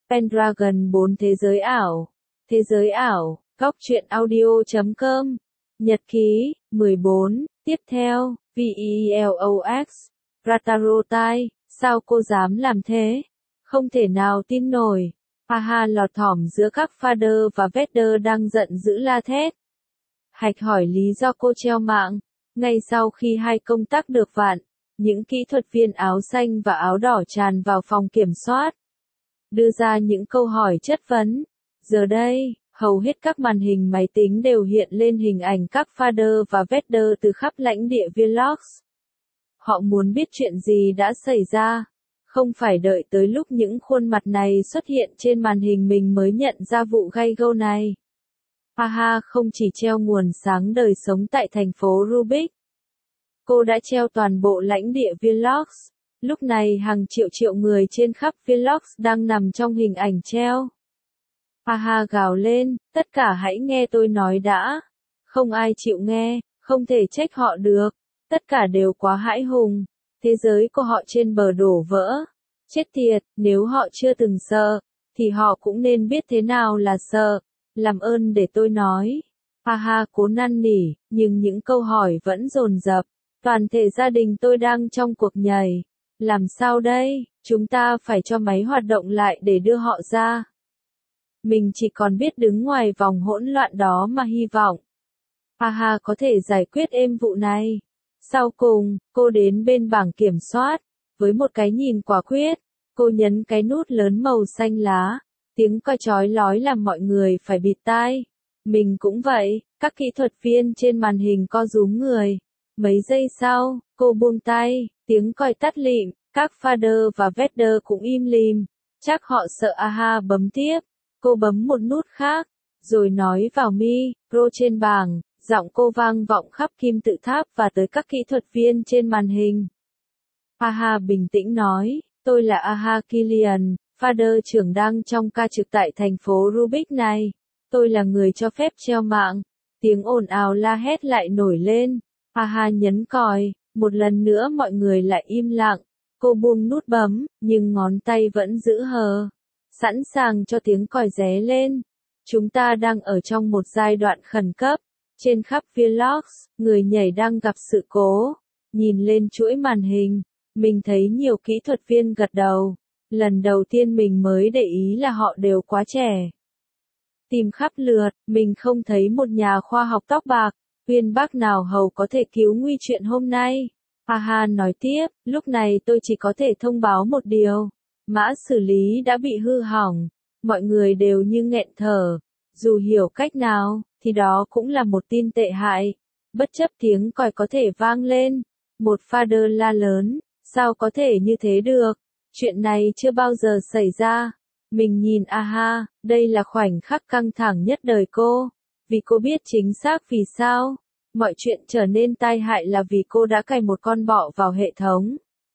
Pendragon 4 Thế giới ảo. Thế giới ảo, góc truyện audio.com. Nhật ký, 14, tiếp theo, VELOX. Ratarotai, sao cô dám làm thế? Không thể nào tin nổi. Haha lọt thỏm giữa các Father và Vader đang giận dữ la thét. Hạch hỏi lý do cô treo mạng. Ngay sau khi hai công tắc được vặn, những kỹ thuật viên áo xanh và áo đỏ tràn vào phòng kiểm soát, đưa ra những câu hỏi chất vấn. Giờ đây, hầu hết các màn hình máy tính đều hiện lên hình ảnh các Father và Vader từ khắp lãnh địa Velox. Họ muốn biết chuyện gì đã xảy ra. Không phải đợi tới lúc những khuôn mặt này xuất hiện trên màn hình mình mới nhận ra vụ gay go này. Haha không chỉ treo nguồn sáng đời sống tại thành phố Rubik. Cô đã treo toàn bộ lãnh địa Velox. Lúc này hàng triệu người trên khắp Velox đang nằm trong hình ảnh treo. Haha gào lên, tất cả hãy nghe tôi nói đã. Không ai chịu nghe, không thể trách họ được. Tất cả đều quá hãi hùng. Thế giới của họ trên bờ đổ vỡ. Chết tiệt, nếu họ chưa từng sợ, thì họ cũng nên biết thế nào là sợ. Làm ơn để tôi nói. Haha cố năn nỉ, nhưng những câu hỏi vẫn dồn dập. Toàn thể gia đình tôi đang trong cuộc nhảy. Làm sao đây? Chúng ta phải cho máy hoạt động lại để đưa họ ra. Mình chỉ còn biết đứng ngoài vòng hỗn loạn đó mà hy vọng. Haha có thể giải quyết êm vụ này. Sau cùng, cô đến bên bảng kiểm soát. Với một cái nhìn quả quyết, cô nhấn cái nút lớn màu xanh lá. Tiếng còi chói lói làm mọi người phải bịt tai. Mình cũng vậy, các kỹ thuật viên trên màn hình co rúm người. Mấy giây sau, cô buông tay, tiếng còi tắt lịm, các Father và Vader cũng im lìm. Chắc họ sợ. Aha bấm tiếp. Cô bấm một nút khác, rồi nói vào micro trên bảng, giọng cô vang vọng khắp kim tự tháp và tới các kỹ thuật viên trên màn hình. Aha bình tĩnh nói, tôi là Aha Killian, Father trưởng đang trong ca trực tại thành phố Rubik này. Tôi là người cho phép treo mạng. Tiếng ồn ào la hét lại nổi lên. Aha nhấn còi, một lần nữa mọi người lại im lặng. Cô buông nút bấm, nhưng ngón tay vẫn giữ hờ. Sẵn sàng cho tiếng còi ré lên. Chúng ta đang ở trong một giai đoạn khẩn cấp. Trên khắp Velox, người nhảy đang gặp sự cố. Nhìn lên chuỗi màn hình, mình thấy nhiều kỹ thuật viên gật đầu. Lần đầu tiên mình mới để ý là họ đều quá trẻ. Tìm khắp lượt, mình không thấy một nhà khoa học tóc bạc, viên bác nào hầu có thể cứu nguy chuyện hôm nay. Haha nói tiếp, lúc này tôi chỉ có thể thông báo một điều. Mã xử lý đã bị hư hỏng. Mọi người đều như nghẹn thở. Dù hiểu cách nào, thì đó cũng là một tin tệ hại. Bất chấp tiếng còi có thể vang lên. Một Father la lớn, sao có thể như thế được? Chuyện này chưa bao giờ xảy ra. Mình nhìn Aha, đây là khoảnh khắc căng thẳng nhất đời cô. Vì cô biết chính xác vì sao. Mọi chuyện trở nên tai hại là vì cô đã cài một con bọ vào hệ thống.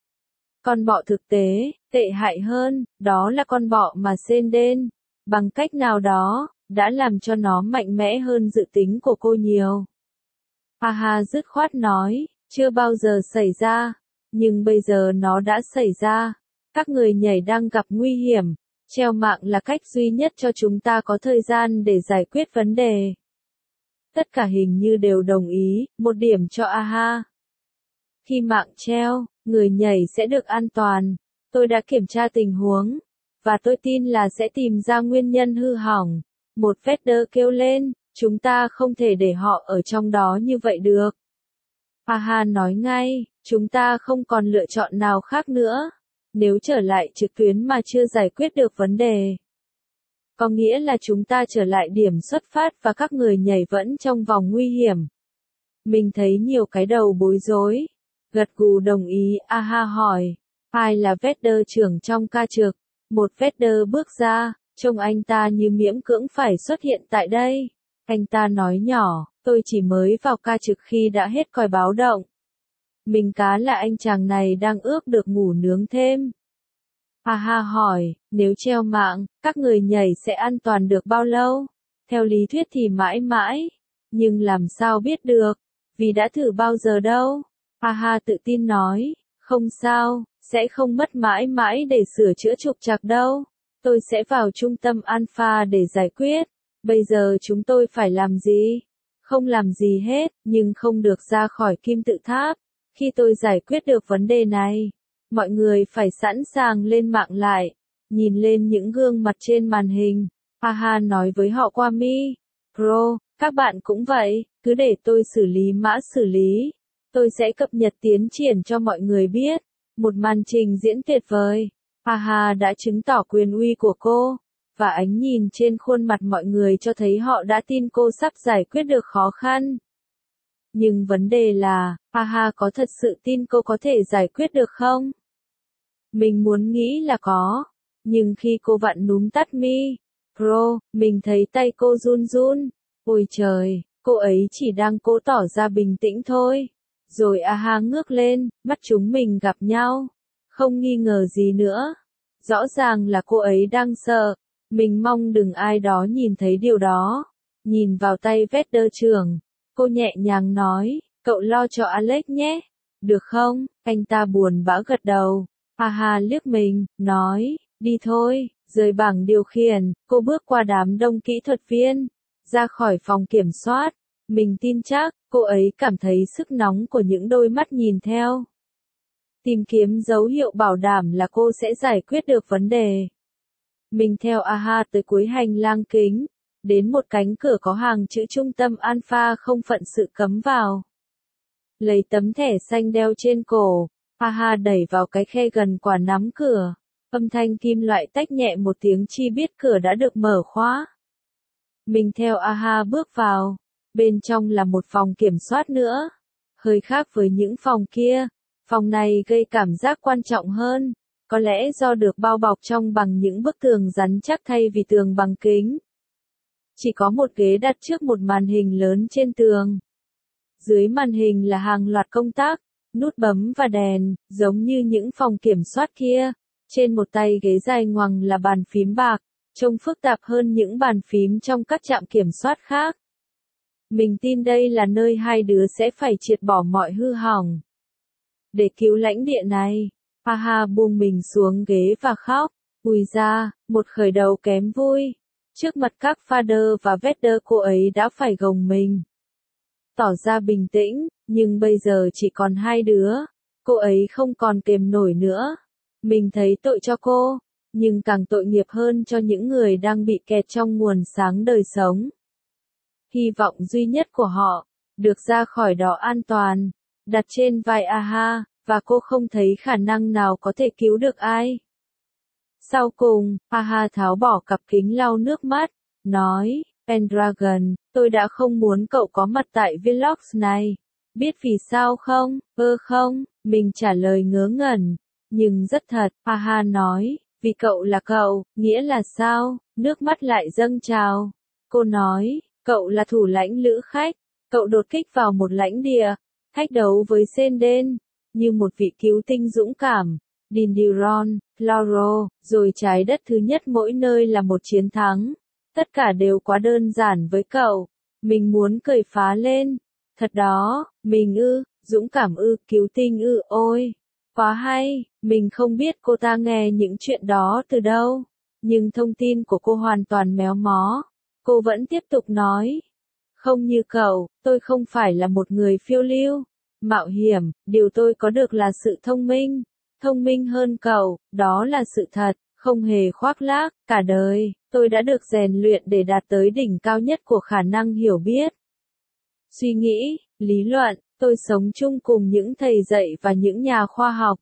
Con bọ thực tế, tệ hại hơn, đó là con bọ mà Senden, bằng cách nào đó, đã làm cho nó mạnh mẽ hơn dự tính của cô nhiều. Haha dứt khoát nói, chưa bao giờ xảy ra, nhưng bây giờ nó đã xảy ra. Các người nhảy đang gặp nguy hiểm, treo mạng là cách duy nhất cho chúng ta có thời gian để giải quyết vấn đề. Tất cả hình như đều đồng ý, một điểm cho Aha. Khi mạng treo, người nhảy sẽ được an toàn. Tôi đã kiểm tra tình huống, và tôi tin là sẽ tìm ra nguyên nhân hư hỏng. Một Vader kêu lên, chúng ta không thể để họ ở trong đó như vậy được. Aha nói ngay, chúng ta không còn lựa chọn nào khác nữa. Nếu trở lại trực tuyến mà chưa giải quyết được vấn đề, có nghĩa là chúng ta trở lại điểm xuất phát và các người nhảy vẫn trong vòng nguy hiểm. Mình thấy nhiều cái đầu bối rối. Gật gù đồng ý. Aha hỏi, ai là Vader trưởng trong ca trực? Một Vader bước ra, trông anh ta như miễn cưỡng phải xuất hiện tại đây. Anh ta nói nhỏ, tôi chỉ mới vào ca trực khi đã hết còi báo động. Mình cá là anh chàng này đang ước được ngủ nướng thêm. Aha hỏi, nếu treo mạng, các người nhảy sẽ an toàn được bao lâu? Theo lý thuyết thì mãi mãi. Nhưng làm sao biết được? Vì đã thử bao giờ đâu. Aha tự tin nói, không sao, sẽ không mất mãi mãi để sửa chữa trục trặc đâu. Tôi sẽ vào trung tâm Alpha để giải quyết. Bây giờ chúng tôi phải làm gì? Không làm gì hết, nhưng không được ra khỏi kim tự tháp. Khi tôi giải quyết được vấn đề này, mọi người phải sẵn sàng lên mạng lại, nhìn lên những gương mặt trên màn hình. Aha nói với họ qua Pro, các bạn cũng vậy, cứ để tôi xử lý mã xử lý. Tôi sẽ cập nhật tiến triển cho mọi người biết. Một màn trình diễn tuyệt vời. Aha đã chứng tỏ quyền uy của cô, và ánh nhìn trên khuôn mặt mọi người cho thấy họ đã tin cô sắp giải quyết được khó khăn. Nhưng vấn đề là, Aha có thật sự tin cô có thể giải quyết được không? Mình muốn nghĩ là có. Nhưng khi cô vặn núm tắt Pro, mình thấy tay cô run run. Ôi trời, cô ấy chỉ đang cố tỏ ra bình tĩnh thôi. Rồi Aha ngước lên, mắt chúng mình gặp nhau. Không nghi ngờ gì nữa. Rõ ràng là cô ấy đang sợ. Mình mong đừng ai đó nhìn thấy điều đó. Nhìn vào tay Vader trưởng, cô nhẹ nhàng nói, cậu lo cho Alex nhé. Được không? Anh ta buồn bã gật đầu. Aha liếc mình, nói, đi thôi. Rời bảng điều khiển, cô bước qua đám đông kỹ thuật viên, ra khỏi phòng kiểm soát. Mình tin chắc, cô ấy cảm thấy sức nóng của những đôi mắt nhìn theo. Tìm kiếm dấu hiệu bảo đảm là cô sẽ giải quyết được vấn đề. Mình theo Aha tới cuối hành lang kính, đến một cánh cửa có hàng chữ trung tâm Alpha không phận sự cấm vào. Lấy tấm thẻ xanh đeo trên cổ, Aha đẩy vào cái khe gần quả nắm cửa. Âm thanh kim loại tách nhẹ một tiếng chi biết cửa đã được mở khóa. Mình theo Aha bước vào. Bên trong là một phòng kiểm soát nữa. Hơi khác với những phòng kia. Phòng này gây cảm giác quan trọng hơn. Có lẽ do được bao bọc trong bằng những bức tường rắn chắc thay vì tường bằng kính. Chỉ có một ghế đặt trước một màn hình lớn trên tường. Dưới màn hình là hàng loạt công tắc, nút bấm và đèn, giống như những phòng kiểm soát kia. Trên một tay ghế dài ngoằng là bàn phím bạc, trông phức tạp hơn những bàn phím trong các trạm kiểm soát khác. Mình tin đây là nơi hai đứa sẽ phải triệt bỏ mọi hư hỏng. Để cứu lãnh địa này, Aha buông mình xuống ghế và khóc. Ui da, một khởi đầu kém vui. Trước mặt các Father và Vader cô ấy đã phải gồng mình. Tỏ ra bình tĩnh, nhưng bây giờ chỉ còn hai đứa. Cô ấy không còn kềm nổi nữa. Mình thấy tội cho cô, nhưng càng tội nghiệp hơn cho những người đang bị kẹt trong nguồn sáng đời sống. Hy vọng duy nhất của họ, được ra khỏi đó an toàn, đặt trên vai Aha, và cô không thấy khả năng nào có thể cứu được ai. Sau cùng, Aha tháo bỏ cặp kính lau nước mắt, nói, Pendragon, tôi đã không muốn cậu có mặt tại vlogs này. Biết vì sao không? Không, mình trả lời ngớ ngẩn. Nhưng rất thật, Aha nói, vì cậu là cậu, nghĩa là sao? Nước mắt lại dâng trào. Cô nói, cậu là thủ lãnh lữ khách, cậu đột kích vào một lãnh địa, thách đấu với Senden, như một vị cứu tinh dũng cảm. Dindiron, Lauro, rồi trái đất thứ nhất mỗi nơi là một chiến thắng. Tất cả đều quá đơn giản với cậu. Mình muốn cười phá lên. Thật đó, mình dũng cảm cứu tinh ôi. Quá hay, mình không biết cô ta nghe những chuyện đó từ đâu. Nhưng thông tin của cô hoàn toàn méo mó. Cô vẫn tiếp tục nói. Không như cậu, tôi không phải là một người phiêu lưu, mạo hiểm, điều tôi có được là sự thông minh. Thông minh hơn cậu, đó là sự thật, không hề khoác lác, cả đời, tôi đã được rèn luyện để đạt tới đỉnh cao nhất của khả năng hiểu biết. Suy nghĩ, lý luận, tôi sống chung cùng những thầy dạy và những nhà khoa học.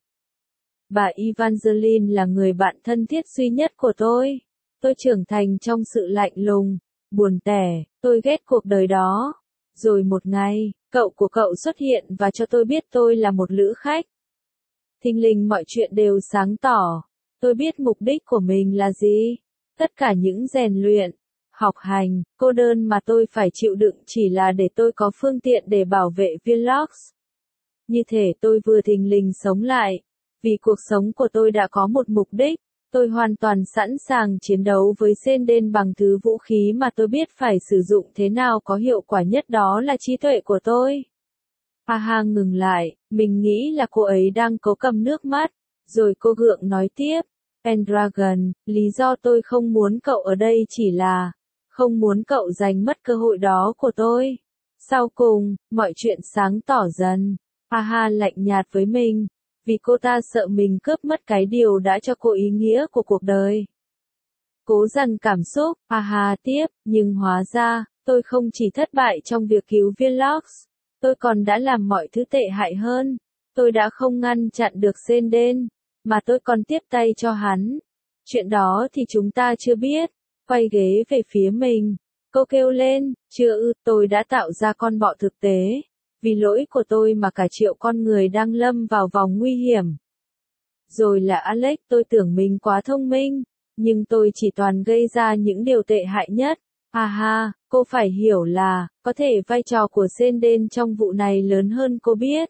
Bà Evangeline là người bạn thân thiết duy nhất của tôi. Tôi trưởng thành trong sự lạnh lùng, buồn tẻ, tôi ghét cuộc đời đó. Rồi một ngày, cậu của cậu xuất hiện và cho tôi biết tôi là một lữ khách. Thình lình mọi chuyện đều sáng tỏ. Tôi biết mục đích của mình là gì. Tất cả những rèn luyện, học hành, cô đơn mà tôi phải chịu đựng chỉ là để tôi có phương tiện để bảo vệ vlogs. Như thể tôi vừa thình lình sống lại. Vì cuộc sống của tôi đã có một mục đích. Tôi hoàn toàn sẵn sàng chiến đấu với Senden bằng thứ vũ khí mà tôi biết phải sử dụng thế nào có hiệu quả nhất, đó là trí tuệ của tôi. Aha ngừng lại, mình nghĩ là cô ấy đang cố cầm nước mắt, rồi cô gượng nói tiếp, Pendragon, lý do tôi không muốn cậu ở đây chỉ là không muốn cậu giành mất cơ hội đó của tôi. Sau cùng, mọi chuyện sáng tỏ dần. Haha lạnh nhạt với mình, vì cô ta sợ mình cướp mất cái điều đã cho cô ý nghĩa của cuộc đời. Cố dằn cảm xúc, haha tiếp, nhưng hóa ra, tôi không chỉ thất bại trong việc cứu viên Locke, tôi còn đã làm mọi thứ tệ hại hơn. Tôi đã không ngăn chặn được Senden, mà tôi còn tiếp tay cho hắn. Chuyện đó thì chúng ta chưa biết. Quay ghế về phía mình, cô kêu lên, chưa ư, tôi đã tạo ra con bọ thực tế. Vì lỗi của tôi mà cả triệu con người đang lâm vào vòng nguy hiểm. Rồi là Alex, tôi tưởng mình quá thông minh, nhưng tôi chỉ toàn gây ra những điều tệ hại nhất. Haha, cô phải hiểu là, có thể vai trò của Senden trong vụ này lớn hơn cô biết.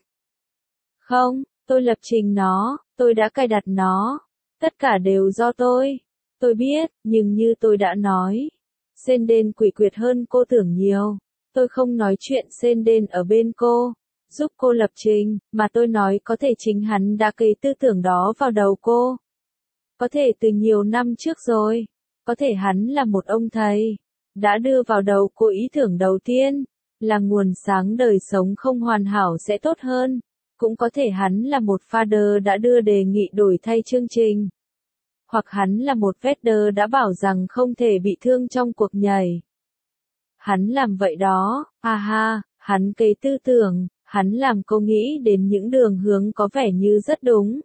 Không, tôi lập trình nó, tôi đã cài đặt nó. Tất cả đều do tôi. Tôi biết, nhưng như tôi đã nói, Senden quỷ quyệt hơn cô tưởng nhiều. Tôi không nói chuyện Senden ở bên cô, giúp cô lập trình, mà tôi nói có thể chính hắn đã cấy tư tưởng đó vào đầu cô. Có thể từ nhiều năm trước rồi, có thể hắn là một ông thầy, đã đưa vào đầu cô ý tưởng đầu tiên, là nguồn sáng đời sống không hoàn hảo sẽ tốt hơn. Cũng có thể hắn là một father đã đưa đề nghị đổi thay chương trình. Hoặc hắn là một Vader đã bảo rằng không thể bị thương trong cuộc nhảy. Hắn làm vậy đó, haha, hắn cấy tư tưởng, hắn làm cô nghĩ đến những đường hướng có vẻ như rất đúng.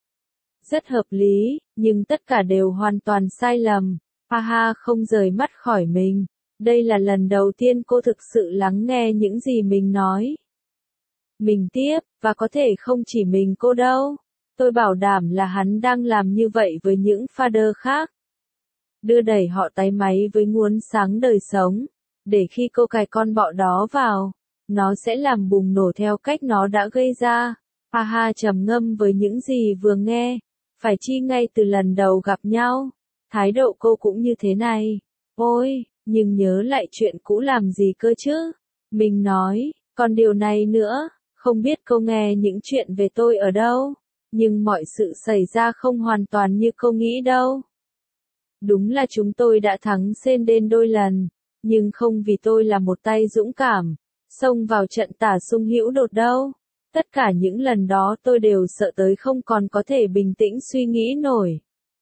Rất hợp lý, nhưng tất cả đều hoàn toàn sai lầm. Haha không rời mắt khỏi mình. Đây là lần đầu tiên cô thực sự lắng nghe những gì mình nói. Mình tiếp, và có thể không chỉ mình cô đâu. Tôi bảo đảm là hắn đang làm như vậy với những father khác. Đưa đẩy họ tái máy với nguồn sáng đời sống. Để khi cô cài con bọ đó vào, nó sẽ làm bùng nổ theo cách nó đã gây ra. Haha trầm ngâm với những gì vừa nghe. Phải chi ngay từ lần đầu gặp nhau. Thái độ cô cũng như thế này. Ôi, nhưng nhớ lại chuyện cũ làm gì cơ chứ? Mình nói, còn điều này nữa, không biết cô nghe những chuyện về tôi ở đâu. Nhưng mọi sự xảy ra không hoàn toàn như cô nghĩ đâu. Đúng là chúng tôi đã thắng Senden đôi lần, nhưng không vì tôi là một tay dũng cảm, xông vào trận tả sung hữu đột đâu. Tất cả những lần đó tôi đều sợ tới không còn có thể bình tĩnh suy nghĩ nổi.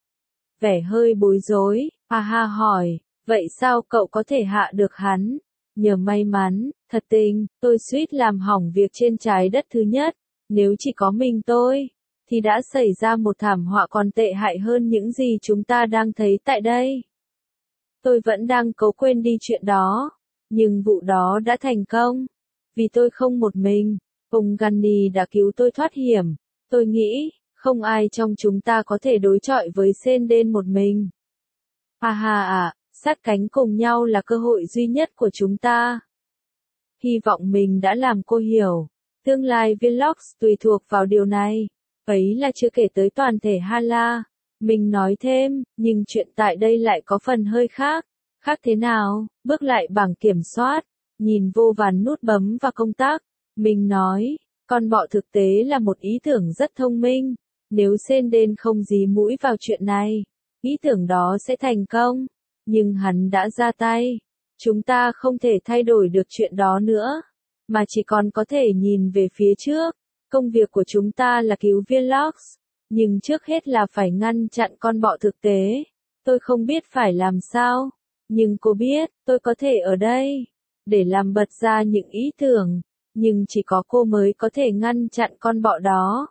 Vẻ hơi bối rối, haha hỏi, vậy sao cậu có thể hạ được hắn? Nhờ may mắn, thật tình, tôi suýt làm hỏng việc trên trái đất thứ nhất. Nếu chỉ có mình tôi, thì đã xảy ra một thảm họa còn tệ hại hơn những gì chúng ta đang thấy tại đây. Tôi vẫn đang cố quên đi chuyện đó, nhưng vụ đó đã thành công. Vì tôi không một mình, ông Gandhi đã cứu tôi thoát hiểm. Tôi nghĩ, không ai trong chúng ta có thể đối chọi với Senden một mình. Haha sát cánh cùng nhau là cơ hội duy nhất của chúng ta. Hy vọng mình đã làm cô hiểu. Tương lai Vlogs tùy thuộc vào điều này. Ấy là chưa kể tới toàn thể Hala. Mình nói thêm, nhưng chuyện tại đây lại có phần hơi khác. Khác thế nào? Bước lại bảng kiểm soát. Nhìn vô vàn nút bấm và công tắc. Mình nói, con bọ thực tế là một ý tưởng rất thông minh. Nếu Senden không dí mũi vào chuyện này, ý tưởng đó sẽ thành công. Nhưng hắn đã ra tay. Chúng ta không thể thay đổi được chuyện đó nữa. Mà chỉ còn có thể nhìn về phía trước. Công việc của chúng ta là cứu viên Locke. Nhưng trước hết là phải ngăn chặn con bọ thực tế. Tôi không biết phải làm sao. Nhưng cô biết, tôi có thể ở đây. Để làm bật ra những ý tưởng. Nhưng chỉ có cô mới có thể ngăn chặn con bọ đó.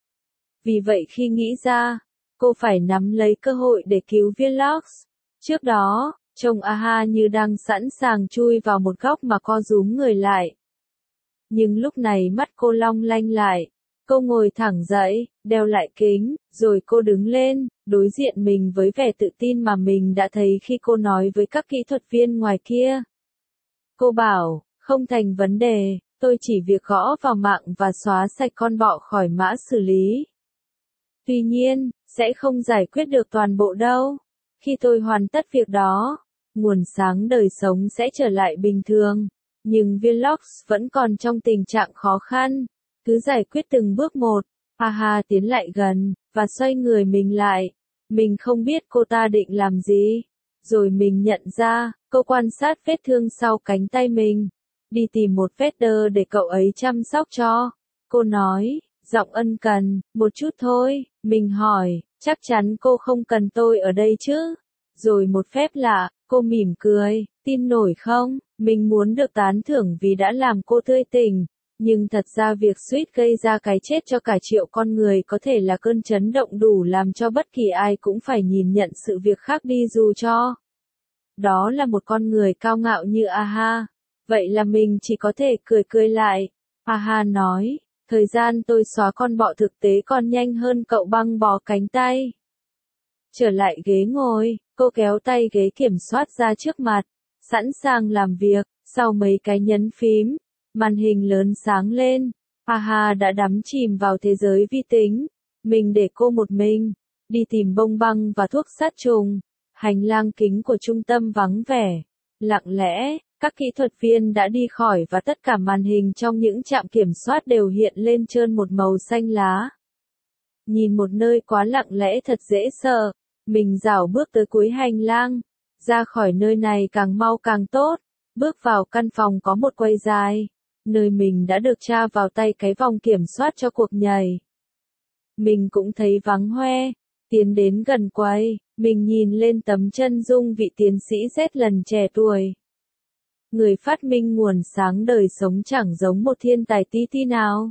Vì vậy khi nghĩ ra, cô phải nắm lấy cơ hội để cứu viên Locke. Trước đó, trông Aha như đang sẵn sàng chui vào một góc mà co rúm người lại. Nhưng lúc này mắt cô long lanh lại. Cô ngồi thẳng dậy, đeo lại kính, rồi cô đứng lên, đối diện mình với vẻ tự tin mà mình đã thấy khi cô nói với các kỹ thuật viên ngoài kia. Cô bảo, không thành vấn đề, tôi chỉ việc gõ vào mạng và xóa sạch con bọ khỏi mã xử lý. Tuy nhiên, sẽ không giải quyết được toàn bộ đâu. Khi tôi hoàn tất việc đó, nguồn sáng đời sống sẽ trở lại bình thường. Nhưng Vlogs vẫn còn trong tình trạng khó khăn. Cứ giải quyết từng bước một. Haha tiến lại gần, và xoay người mình lại. Mình không biết cô ta định làm gì. Rồi mình nhận ra, cô quan sát vết thương sau cánh tay mình. Đi tìm một vết đơ để cậu ấy chăm sóc cho. Cô nói, giọng ân cần, một chút thôi. Mình hỏi, chắc chắn cô không cần tôi ở đây chứ? Rồi một phép lạ, cô mỉm cười, tin nổi không? Mình muốn được tán thưởng vì đã làm cô tươi tỉnh. Nhưng thật ra việc suýt gây ra cái chết cho cả triệu con người có thể là cơn chấn động đủ làm cho bất kỳ ai cũng phải nhìn nhận sự việc khác đi dù cho đó là một con người cao ngạo như Aha. Vậy là mình chỉ có thể cười cười lại. Aha nói, thời gian tôi xóa con bọ thực tế còn nhanh hơn cậu băng bó cánh tay. Trở lại ghế ngồi, cô kéo tay ghế kiểm soát ra trước mặt, sẵn sàng làm việc. Sau mấy cái nhấn phím, màn hình lớn sáng lên. Aha đã đắm chìm vào thế giới vi tính. Mình để cô một mình, đi tìm bông băng và thuốc sát trùng. Hành lang kính của trung tâm vắng vẻ, lặng lẽ, các kỹ thuật viên đã đi khỏi và tất cả màn hình trong những trạm kiểm soát đều hiện lên trơn một màu xanh lá. Nhìn một nơi quá lặng lẽ thật dễ sợ, mình rảo bước tới cuối hành lang, ra khỏi nơi này càng mau càng tốt, bước vào căn phòng có một quầy dài, nơi mình đã được tra vào tay cái vòng kiểm soát cho cuộc nhảy. Mình cũng thấy vắng hoe, tiến đến gần quầy. Mình nhìn lên tấm chân dung vị tiến sĩ Z lần trẻ tuổi. Người phát minh nguồn sáng đời sống chẳng giống một thiên tài tí tí nào.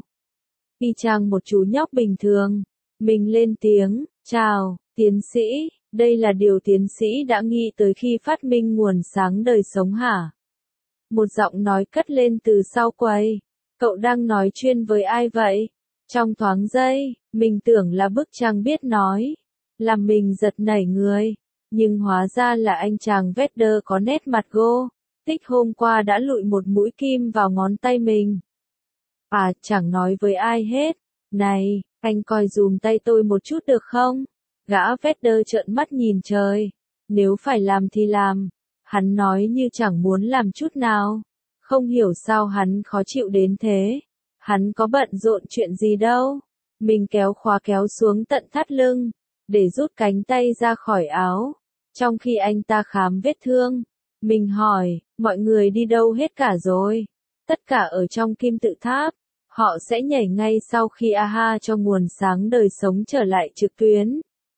Y chang một chú nhóc bình thường. Mình lên tiếng, chào, tiến sĩ, đây là điều tiến sĩ đã nghĩ tới khi phát minh nguồn sáng đời sống hả? Một giọng nói cất lên từ sau quầy. Cậu đang nói chuyện với ai vậy? Trong thoáng giây, mình tưởng là bức tranh biết nói. Làm mình giật nảy người, nhưng hóa ra là anh chàng Vader có nét mặt gô, tích hôm qua đã lụi một mũi kim vào ngón tay mình. À, chẳng nói với ai hết. Này, anh coi dùm tay tôi một chút được không? Gã Vader trợn mắt nhìn trời. Nếu phải làm thì làm. Hắn nói như chẳng muốn làm chút nào. Không hiểu sao hắn khó chịu đến thế. Hắn có bận rộn chuyện gì đâu. Mình kéo khóa kéo xuống tận thắt lưng, để rút cánh tay ra khỏi áo. Trong khi anh ta khám vết thương, mình hỏi, mọi người đi đâu hết cả rồi? Tất cả ở trong kim tự tháp. Họ sẽ nhảy ngay sau khi Aha cho nguồn sáng đời sống trở lại trực tuyến.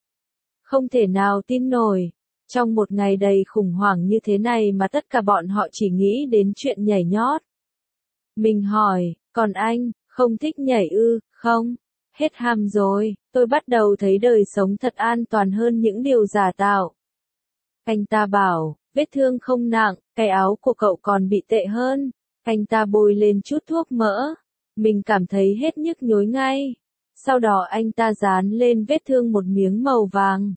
Không thể nào tin nổi. Trong một ngày đầy khủng hoảng như thế này mà tất cả bọn họ chỉ nghĩ đến chuyện nhảy nhót. Mình hỏi, còn anh, không thích nhảy ư, không? Hết ham rồi, tôi bắt đầu thấy đời sống thật an toàn hơn những điều giả tạo. Anh ta bảo, vết thương không nặng, cái áo của cậu còn bị tệ hơn. Anh ta bôi lên chút thuốc mỡ. Mình cảm thấy hết nhức nhối ngay. Sau đó anh ta dán lên vết thương một miếng màu vàng.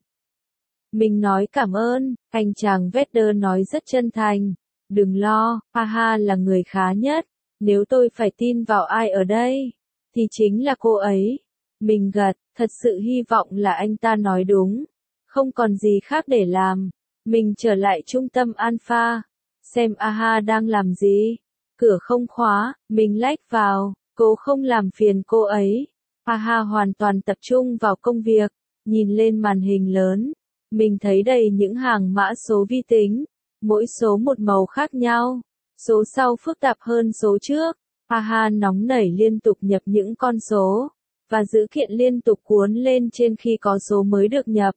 Mình nói cảm ơn, anh chàng Vader nói rất chân thành. Đừng lo, Aha là người khá nhất. Nếu tôi phải tin vào ai ở đây, thì chính là cô ấy. Mình gật, thật sự hy vọng là anh ta nói đúng. Không còn gì khác để làm. Mình trở lại trung tâm Alpha. Xem Aha đang làm gì. Cửa không khóa, mình lách vào, cố không làm phiền cô ấy. Aha hoàn toàn tập trung vào công việc. Nhìn lên màn hình lớn, mình thấy đầy những hàng mã số vi tính. Mỗi số một màu khác nhau. Số sau phức tạp hơn số trước. Aha nóng nảy liên tục nhập những con số. Và dữ kiện liên tục cuốn lên trên khi có số mới được nhập.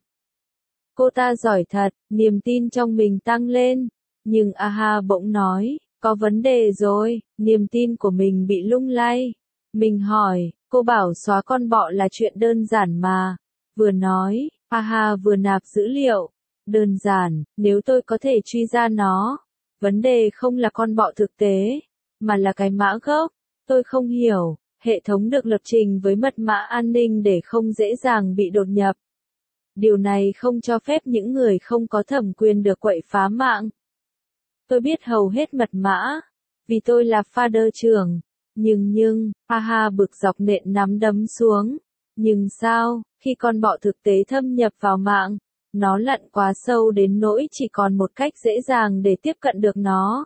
Cô ta giỏi thật, niềm tin trong mình tăng lên. Nhưng Aha bỗng nói, có vấn đề rồi, niềm tin của mình bị lung lay. Mình hỏi, cô bảo xóa con bọ là chuyện đơn giản mà. Vừa nói, Aha vừa nạp dữ liệu. Đơn giản, nếu tôi có thể truy ra nó. Vấn đề không là con bọ thực tế, mà là cái mã gốc. Tôi không hiểu, hệ thống được lập trình với mật mã an ninh để không dễ dàng bị đột nhập. Điều này không cho phép những người không có thẩm quyền được quậy phá mạng. Tôi biết hầu hết mật mã, vì tôi là father trưởng. Nhưng, Aha bực dọc nện nắm đấm xuống. Nhưng sao, khi con bọ thực tế thâm nhập vào mạng, nó lặn quá sâu đến nỗi chỉ còn một cách dễ dàng để tiếp cận được nó.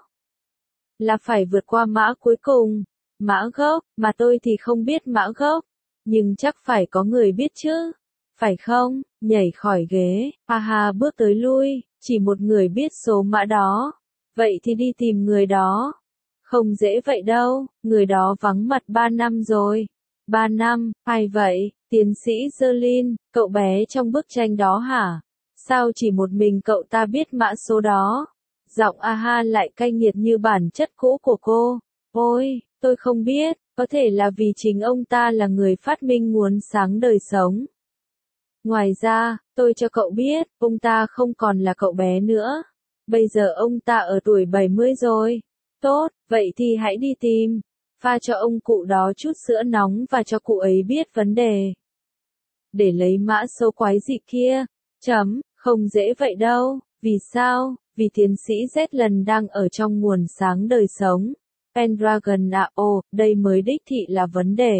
Là phải vượt qua mã cuối cùng, mã gốc, mà tôi thì không biết mã gốc. Nhưng chắc phải có người biết chứ. phải không? Nhảy khỏi ghế, Aha bước tới lui, chỉ một người biết số mã đó. Vậy thì đi tìm người đó. Không dễ vậy đâu, người đó vắng mặt 3 năm rồi. 3 năm, ai vậy? Tiến sĩ Zerlin, cậu bé trong bức tranh đó hả? Sao chỉ một mình cậu ta biết mã số đó? Giọng Aha lại cay nghiệt như bản chất cũ của cô. Ôi, tôi không biết, có thể là vì chính ông ta là người phát minh nguồn sáng đời sống. Ngoài ra, tôi cho cậu biết, ông ta không còn là cậu bé nữa. Bây giờ ông ta ở tuổi 70 rồi. Tốt, vậy thì hãy đi tìm. Pha cho ông cụ đó chút sữa nóng và cho cụ ấy biết vấn đề. Để lấy mã số quái dị kia. Không dễ vậy đâu. Vì sao? Vì tiến sĩ Zetland đang ở trong nguồn sáng đời sống. Pendragon à, đây mới đích thị là vấn đề.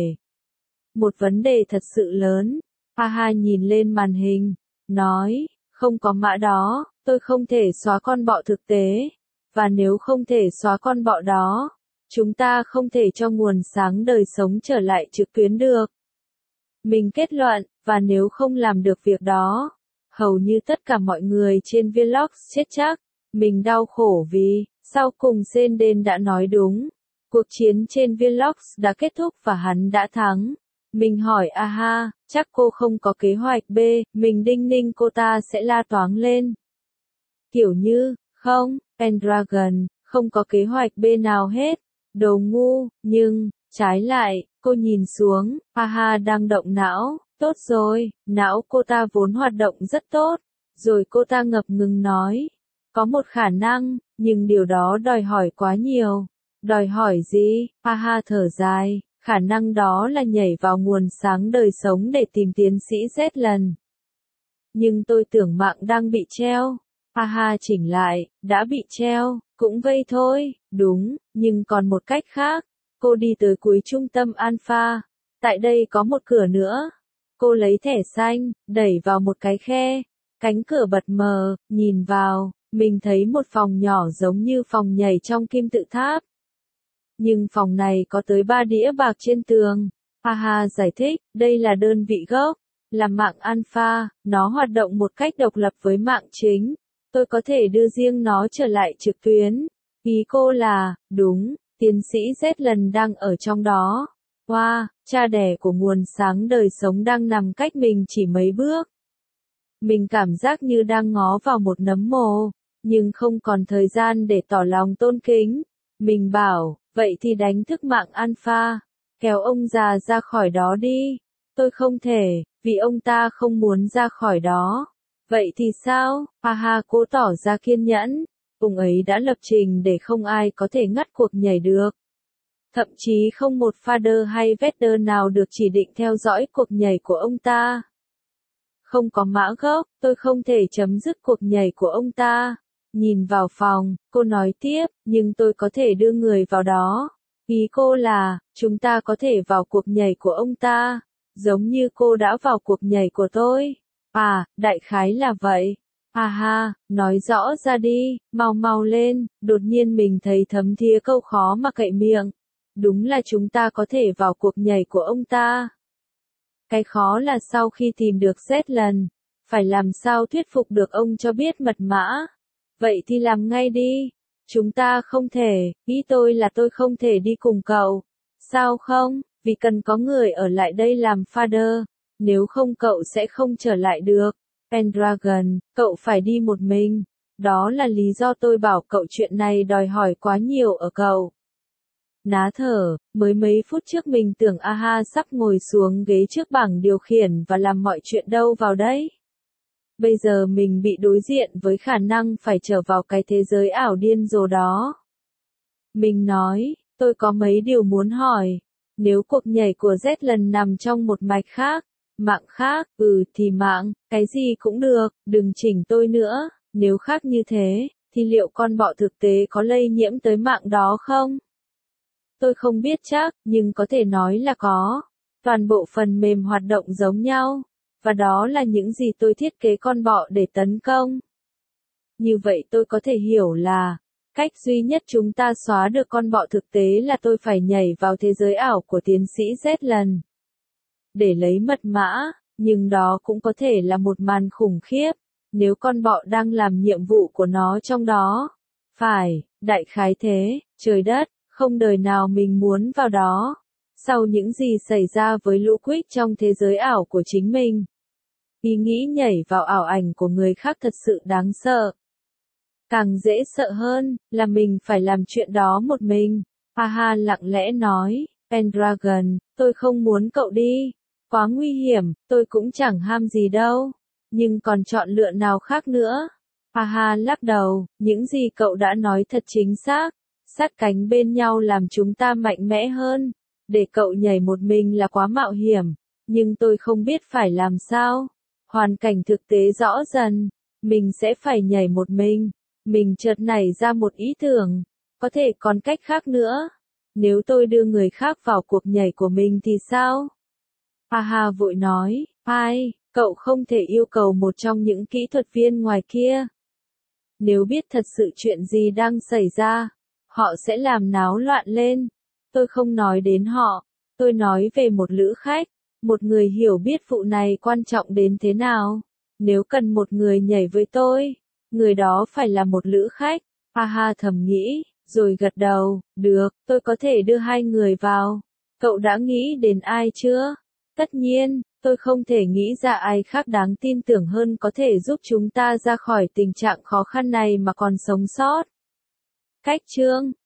Một vấn đề thật sự lớn. Aha nhìn lên màn hình, nói, không có mã đó, tôi không thể xóa con bọ thực tế. Và nếu không thể xóa con bọ đó, chúng ta không thể cho nguồn sáng đời sống trở lại trực tuyến được. Mình kết luận, và nếu không làm được việc đó, hầu như tất cả mọi người trên Vlogs chết chắc. Mình đau khổ vì, sau cùng Zenden đã nói đúng. Cuộc chiến trên Vlogs đã kết thúc và hắn đã thắng. Mình hỏi Aha, chắc cô không có kế hoạch B, mình đinh ninh cô ta sẽ la toáng lên. Kiểu như, không, Pendragon, không có kế hoạch B nào hết. Đồ ngu, nhưng, trái lại, cô nhìn xuống, Aha đang động não, tốt rồi, não cô ta vốn hoạt động rất tốt. Rồi cô ta ngập ngừng nói, có một khả năng, nhưng điều đó đòi hỏi quá nhiều. Đòi hỏi gì? Aha thở dài. Khả năng đó là nhảy vào nguồn sáng đời sống để tìm tiến sĩ Zetland. Nhưng tôi tưởng mạng đang bị treo. Aha chỉnh lại, đã bị treo, cũng vây thôi, đúng, nhưng còn một cách khác. Cô đi tới cuối trung tâm Alpha. Tại đây có một cửa nữa. Cô lấy thẻ xanh, đẩy vào một cái khe. Cánh cửa bật mờ, nhìn vào, mình thấy một phòng nhỏ giống như phòng nhảy trong kim tự tháp. Nhưng phòng này có tới 3 đĩa bạc trên tường. Aha giải thích, đây là đơn vị gốc, là mạng alpha, nó hoạt động một cách độc lập với mạng chính. Tôi có thể đưa riêng nó trở lại trực tuyến. Ý cô là, đúng, tiến sĩ Zetland đang ở trong đó. Wow, cha đẻ của nguồn sáng đời sống đang nằm cách mình chỉ mấy bước. Mình cảm giác như đang ngó vào một nấm mồ, nhưng không còn thời gian để tỏ lòng tôn kính. Mình bảo, vậy thì đánh thức mạng alpha, kéo ông già ra khỏi đó đi. Tôi không thể, vì ông ta không muốn ra khỏi đó. Vậy thì sao? Aha cố tỏ ra kiên nhẫn. Ông ấy đã lập trình để không ai có thể ngắt cuộc nhảy được. Thậm chí không một fader hay vector nào được chỉ định theo dõi cuộc nhảy của ông ta. Không có mã gốc, tôi không thể chấm dứt cuộc nhảy của ông ta. Nhìn vào phòng, cô nói tiếp, nhưng tôi có thể đưa người vào đó. Ý cô là, chúng ta có thể vào cuộc nhảy của ông ta, giống như cô đã vào cuộc nhảy của tôi. À, đại khái là vậy. Aha, nói rõ ra đi, mau mau lên, đột nhiên mình thấy thấm thía câu khó mà cậy miệng. Đúng là chúng ta có thể vào cuộc nhảy của ông ta. Cái khó là sau khi tìm được Zetland, phải làm sao thuyết phục được ông cho biết mật mã. Vậy thì làm ngay đi. Chúng ta không thể, ý tôi là tôi không thể đi cùng cậu. Sao không? Vì cần có người ở lại đây làm father. Nếu không cậu sẽ không trở lại được. Pendragon, cậu phải đi một mình. Đó là lý do tôi bảo cậu chuyện này đòi hỏi quá nhiều ở cậu. Ná thở, mới mấy phút trước mình tưởng Aha sắp ngồi xuống ghế trước bảng điều khiển và làm mọi chuyện đâu vào đấy. Bây giờ mình bị đối diện với khả năng phải trở vào cái thế giới ảo điên rồ đó. Mình nói, tôi có mấy điều muốn hỏi. Nếu cuộc nhảy của Zetland nằm trong một mạch khác, mạng khác, thì mạng, cái gì cũng được, đừng chỉnh tôi nữa. Nếu khác như thế, thì liệu con bọ thực tế có lây nhiễm tới mạng đó không? Tôi không biết chắc, nhưng có thể nói là có. Toàn bộ phần mềm hoạt động giống nhau. Và đó là những gì tôi thiết kế con bọ để tấn công. Như vậy tôi có thể hiểu là, cách duy nhất chúng ta xóa được con bọ thực tế là tôi phải nhảy vào thế giới ảo của tiến sĩ Zetland. Để lấy mật mã, Nhưng đó cũng có thể là một màn khủng khiếp, nếu con bọ đang làm nhiệm vụ của nó trong đó. Phải, đại khái thế, trời đất, không đời nào mình muốn vào đó. Sau những gì xảy ra với Lũ Quýt trong thế giới ảo của chính mình, ý nghĩ nhảy vào ảo ảnh của người khác thật sự đáng sợ. Càng dễ sợ hơn, là mình phải làm chuyện đó một mình. Haha lặng lẽ nói, Pendragon, tôi không muốn cậu đi. Quá nguy hiểm, tôi cũng chẳng ham gì đâu. Nhưng còn chọn lựa nào khác nữa? Haha lắc đầu, những gì cậu đã nói thật chính xác. Sát cánh bên nhau làm chúng ta mạnh mẽ hơn. Để cậu nhảy một mình là quá mạo hiểm. Nhưng tôi không biết phải làm sao. Hoàn cảnh thực tế rõ dần. Mình sẽ phải nhảy một mình. Mình chợt nảy ra một ý tưởng. Có thể còn cách khác nữa. Nếu tôi đưa người khác vào cuộc nhảy của mình thì sao? Haha vội nói, ai, cậu không thể yêu cầu một trong những kỹ thuật viên ngoài kia. Nếu biết thật sự chuyện gì đang xảy ra, họ sẽ làm náo loạn lên. Tôi không nói đến họ, tôi nói về một lữ khách, một người hiểu biết vụ này quan trọng đến thế nào. Nếu cần một người nhảy với tôi, người đó phải là một lữ khách. Haha thầm nghĩ, rồi gật đầu, được, tôi có thể đưa hai người vào. Cậu đã nghĩ đến ai chưa? Tất nhiên, tôi không thể nghĩ ra ai khác đáng tin tưởng hơn có thể giúp chúng ta ra khỏi tình trạng khó khăn này mà còn sống sót. Cách chương